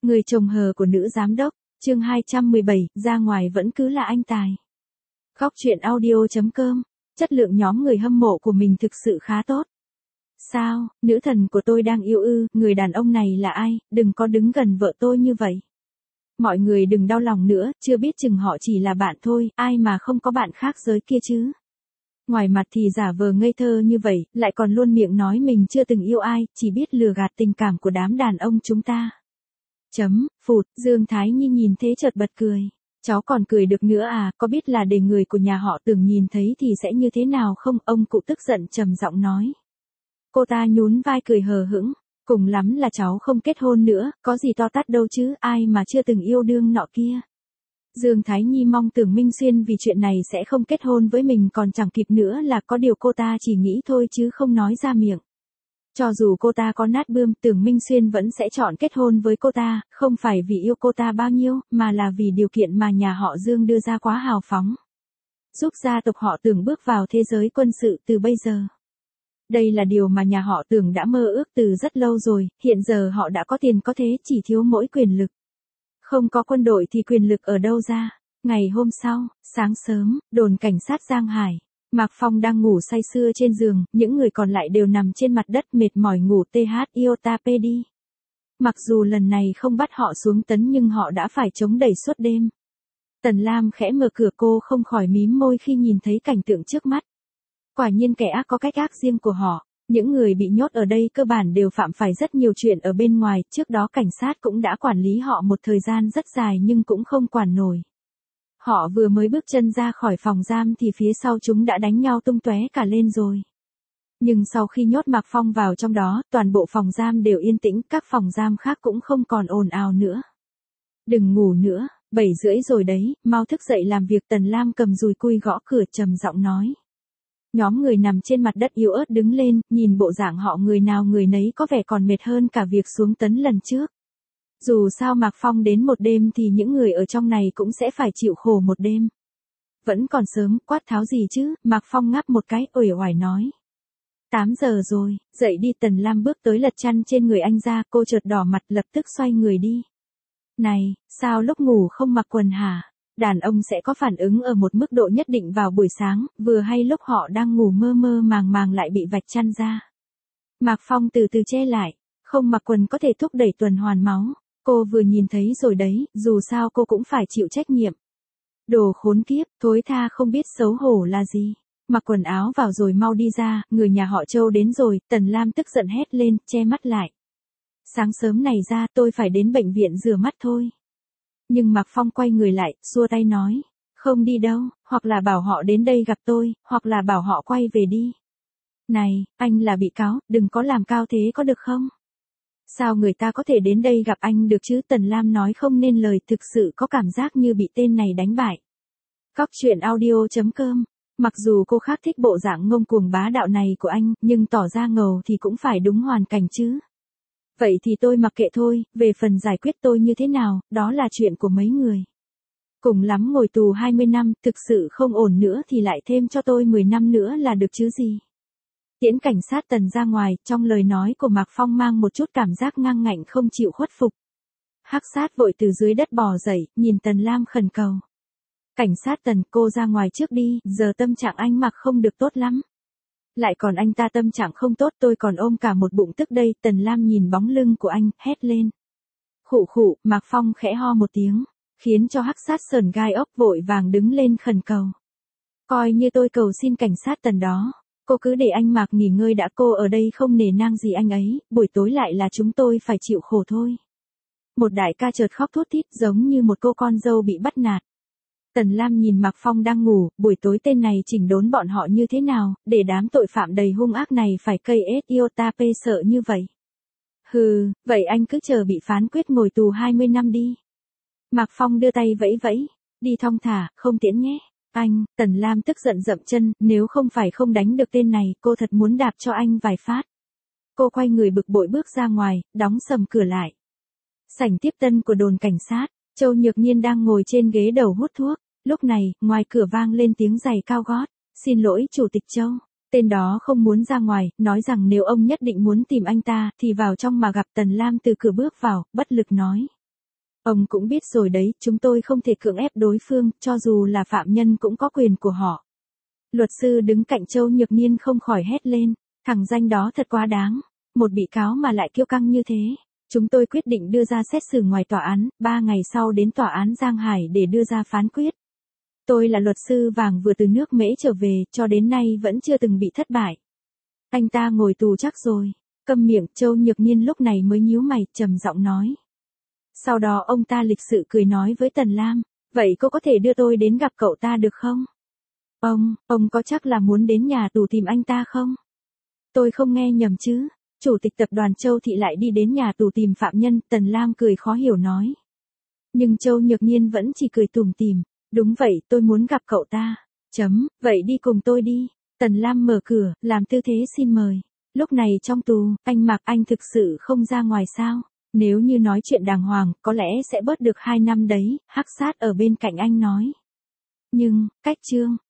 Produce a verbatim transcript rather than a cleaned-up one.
Người chồng hờ của nữ giám đốc, chương hai trăm mười bảy, ra ngoài vẫn cứ là anh tài. Góc truyện audio chấm com, chất lượng nhóm người hâm mộ của mình thực sự khá tốt. Sao, nữ thần của tôi đang yêu ư, người đàn ông này là ai, đừng có đứng gần vợ tôi như vậy. Mọi người đừng đau lòng nữa, chưa biết chừng họ chỉ là bạn thôi, ai mà không có bạn khác giới kia chứ. Ngoài mặt thì giả vờ ngây thơ như vậy, lại còn luôn miệng nói mình chưa từng yêu ai, chỉ biết lừa gạt tình cảm của đám đàn ông chúng ta. Chấm, phụt, Dương Thái Nhi nhìn thế chợt bật cười. Cháu còn cười được nữa à, có biết là để người của nhà họ Tưởng nhìn thấy thì sẽ như thế nào không, ông cụ tức giận trầm giọng nói. Cô ta nhún vai cười hờ hững, cùng lắm là cháu không kết hôn nữa, có gì to tát đâu chứ, ai mà chưa từng yêu đương nọ kia. Dương Thái Nhi mong Tưởng Minh Xuyên vì chuyện này sẽ không kết hôn với mình còn chẳng kịp nữa là có điều cô ta chỉ nghĩ thôi chứ không nói ra miệng. Cho dù cô ta có nát bươm, Tưởng Minh Xuyên vẫn sẽ chọn kết hôn với cô ta, không phải vì yêu cô ta bao nhiêu, mà là vì điều kiện mà nhà họ Dương đưa ra quá hào phóng. Giúp gia tộc họ Tưởng bước vào thế giới quân sự từ bây giờ. Đây là điều mà nhà họ Tưởng đã mơ ước từ rất lâu rồi, hiện giờ họ đã có tiền có thế, chỉ thiếu mỗi quyền lực. Không có quân đội thì quyền lực ở đâu ra. Ngày hôm sau, sáng sớm, đồn cảnh sát Giang Hải. Mạc Phong đang ngủ say sưa trên giường, những người còn lại đều nằm trên mặt đất mệt mỏi ngủ tê hát iota pê đi. Mặc dù lần này không bắt họ xuống tấn nhưng họ đã phải chống đẩy suốt đêm. Tần Lam khẽ mở cửa, cô không khỏi mím môi khi nhìn thấy cảnh tượng trước mắt. Quả nhiên kẻ ác có cách ác riêng của họ. Những người bị nhốt ở đây cơ bản đều phạm phải rất nhiều chuyện ở bên ngoài, trước đó cảnh sát cũng đã quản lý họ một thời gian rất dài nhưng cũng không quản nổi. Họ vừa mới bước chân ra khỏi phòng giam thì phía sau chúng đã đánh nhau tung tóe cả lên rồi. Nhưng sau khi nhốt Mạc Phong vào trong đó, toàn bộ phòng giam đều yên tĩnh, các phòng giam khác cũng không còn ồn ào nữa. Đừng ngủ nữa, bảy rưỡi rồi đấy, mau thức dậy làm việc. Tần Lam cầm dùi cui gõ cửa trầm giọng nói. Nhóm người nằm trên mặt đất yếu ớt đứng lên, nhìn bộ dạng họ người nào người nấy có vẻ còn mệt hơn cả việc xuống tấn lần trước. Dù sao Mạc Phong đến một đêm thì những người ở trong này cũng sẽ phải chịu khổ một đêm. Vẫn còn sớm, quát tháo gì chứ, Mạc Phong ngáp một cái, uể oải nói. tám giờ rồi, dậy đi. Tần Lam bước tới lật chăn trên người anh ra, cô chợt đỏ mặt lập tức xoay người đi. Này, sao lúc ngủ không mặc quần hả? Đàn ông sẽ có phản ứng ở một mức độ nhất định vào buổi sáng, vừa hay lúc họ đang ngủ mơ mơ màng màng lại bị vạch chăn ra. Mạc Phong từ từ che lại, không mặc quần có thể thúc đẩy tuần hoàn máu. Cô vừa nhìn thấy rồi đấy, dù sao cô cũng phải chịu trách nhiệm. Đồ khốn kiếp, thối tha không biết xấu hổ là gì. Mặc quần áo vào rồi mau đi ra, người nhà họ Châu đến rồi. Tần Lam tức giận hét lên, che mắt lại. Sáng sớm này ra tôi phải đến bệnh viện rửa mắt thôi. Nhưng Mạc Phong quay người lại, xua tay nói. Không đi đâu, hoặc là bảo họ đến đây gặp tôi, hoặc là bảo họ quay về đi. Này, anh là bị cáo, đừng có làm cao thế có được không? Sao người ta có thể đến đây gặp anh được chứ? Tần Lam nói không nên lời, thực sự có cảm giác như bị tên này đánh bại. Góc truyện audio chấm com. Mặc dù cô khác thích bộ dạng ngông cuồng bá đạo này của anh, nhưng tỏ ra ngầu thì cũng phải đúng hoàn cảnh chứ. Vậy thì tôi mặc kệ thôi, về phần giải quyết tôi như thế nào, đó là chuyện của mấy người. Cùng lắm ngồi tù hai mươi năm, thực sự không ổn nữa thì lại thêm cho tôi mười năm nữa là được chứ gì. Tiễn cảnh sát Tần ra ngoài, trong lời nói của Mạc Phong mang một chút cảm giác ngang ngạnh không chịu khuất phục. Hắc sát vội từ dưới đất bò dậy, nhìn Tần Lam khẩn cầu. Cảnh sát Tần, cô ra ngoài trước đi, giờ tâm trạng anh Mạc không được tốt lắm. Lại còn anh ta tâm trạng không tốt, tôi còn ôm cả một bụng tức đây. Tần Lam nhìn bóng lưng của anh, hét lên. Khụ khụ, Mạc Phong khẽ ho một tiếng, khiến cho hắc sát sờn gai ốc vội vàng đứng lên khẩn cầu. Coi như tôi cầu xin cảnh sát Tần đó. Cô cứ để anh Mạc nghỉ ngơi đã, cô ở đây không nể nang gì anh ấy, buổi tối lại là chúng tôi phải chịu khổ thôi. Một đại ca chợt khóc thút thít giống như một cô con dâu bị bắt nạt. Tần Lam nhìn Mạc Phong đang ngủ, buổi tối tên này chỉnh đốn bọn họ như thế nào, để đám tội phạm đầy hung ác này phải cây ết iota p sợ như vậy. Hừ, vậy anh cứ chờ bị phán quyết ngồi tù hai mươi năm đi. Mạc Phong đưa tay vẫy vẫy, đi thong thả, không tiễn nhé. Anh, Tần Lam tức giận dậm chân, nếu không phải không đánh được tên này, cô thật muốn đạp cho anh vài phát. Cô quay người bực bội bước ra ngoài, đóng sầm cửa lại. Sảnh tiếp tân của đồn cảnh sát, Châu Nhược Nhiên đang ngồi trên ghế đầu hút thuốc. Lúc này, ngoài cửa vang lên tiếng giày cao gót. Xin lỗi Chủ tịch Châu. Tên đó không muốn ra ngoài, nói rằng nếu ông nhất định muốn tìm anh ta, thì vào trong mà gặp. Tần Lam từ cửa bước vào, bất lực nói. Ông cũng biết rồi đấy, chúng tôi không thể cưỡng ép đối phương, cho dù là phạm nhân cũng có quyền của họ. Luật sư đứng cạnh Châu Nhược Niên không khỏi hét lên, thằng danh đó thật quá đáng, một bị cáo mà lại kiêu căng như thế. Chúng tôi quyết định đưa ra xét xử ngoài tòa án, ba ngày sau đến tòa án Giang Hải để đưa ra phán quyết. Tôi là luật sư vàng vừa từ nước Mễ trở về, cho đến nay vẫn chưa từng bị thất bại. Anh ta ngồi tù chắc rồi. Câm miệng, Châu Nhược Niên lúc này mới nhíu mày, trầm giọng nói. Sau đó ông ta lịch sự cười nói với Tần Lam, vậy cô có thể đưa tôi đến gặp cậu ta được không? Ông, ông có chắc là muốn đến nhà tù tìm anh ta không? Tôi không nghe nhầm chứ. Chủ tịch tập đoàn Châu Thị lại đi đến nhà tù tìm phạm nhân, Tần Lam cười khó hiểu nói. Nhưng Châu Nhược Niên vẫn chỉ cười tủm tỉm, đúng vậy, tôi muốn gặp cậu ta. Chấm, vậy đi cùng tôi đi. Tần Lam mở cửa, làm tư thế xin mời. Lúc này trong tù, anh Mạc anh thực sự không ra ngoài sao? Nếu như nói chuyện đàng hoàng, có lẽ sẽ bớt được hai năm đấy, Hắc Sát ở bên cạnh anh nói. Nhưng, cách Trương,